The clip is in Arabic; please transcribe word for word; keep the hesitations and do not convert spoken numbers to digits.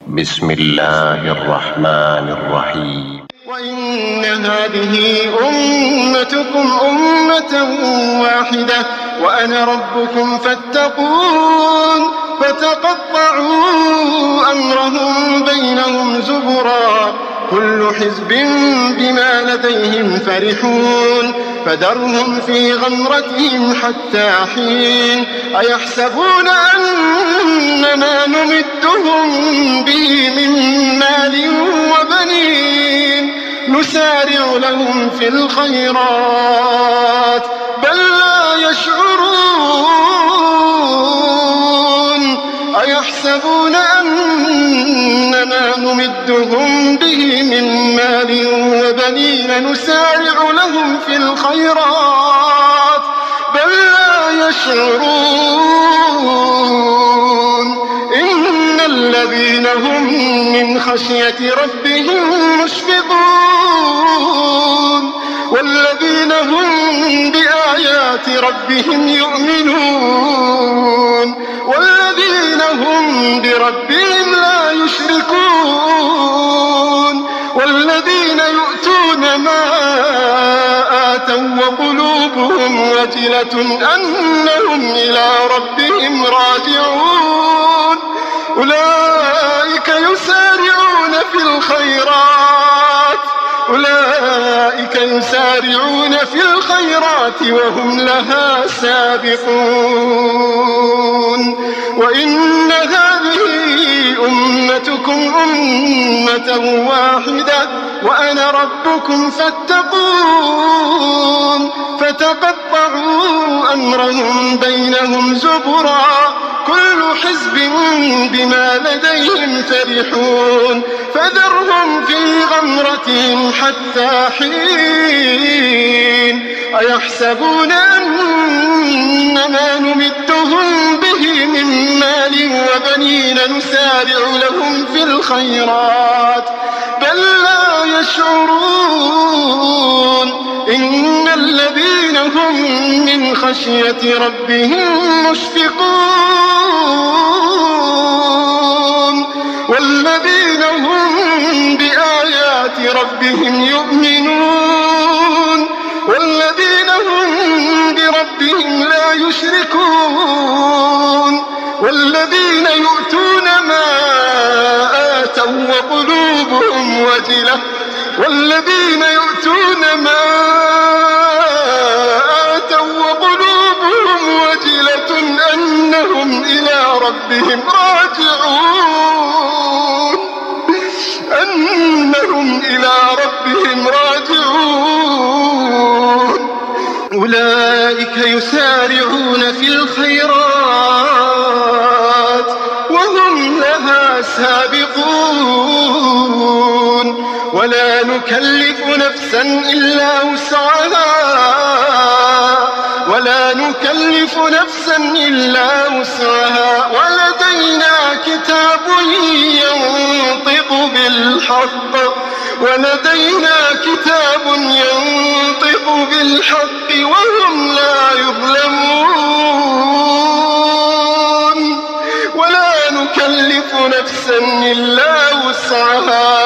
بسم الله الرحمن الرحيم. وإن هذه أمتكم أمة واحدة وأنا ربكم فاتقون فتقطعوا أمرهم بينهم زبرا كل حزب بما لديهم فرحون فذرهم في غمرتهم حتى حين أيحسبون أن ما نمدهم به من مال وبنين نسارع لهم في الخيرات بل لا يشعرون أيحسبون أن ما نمدهم به من مال وبنين نسارع لهم في الخيرات بل لا يشعرون إن الذين هم من خشية ربهم مشفقون والذين هم بآيات ربهم يؤمنون والذين هم بربهم لا يشركون والذين يؤتون ما آتوا وقلوبهم وجلة أنهم إلى ربهم راجعون أولئك يسارعون في الخيرات أولئك يسارعون في الخيرات وهم لها سابقون وإن هذه أمتكم أمة واحدة وأنا ربكم فاتقون فتقطعوا أمرهم بينهم زبرا كل حزب بما لديهم فرحون فذرهم في غمرتهم حتى حين أيحسبون أن ما نمدهم به من مال وبنين نسارع لهم في الخيرات بل لا يشعرون إن الذين هم من خشية ربهم مشفقون والذين هم بآيات ربهم يؤمنون والذين هم بربهم لا يشركون والذين يؤتون ما آتوا وقلوبهم وجلة والذين يؤتون ما آتوا وقلوبهم وجلة أنهم إلى ربهم راجعون أنهم إلى ربهم راجعون أولئك يسارعون في الخيرات وهم لها سابقون ولا نكلف نفسا إلا وسعها ولا نكلف نفسا إلا وسعها ولدينا كتاب ينطق بالحق ولدينا كتاب ينطق بالحق وهم لا يظلمون ولا نكلف نفسا إلا وسعها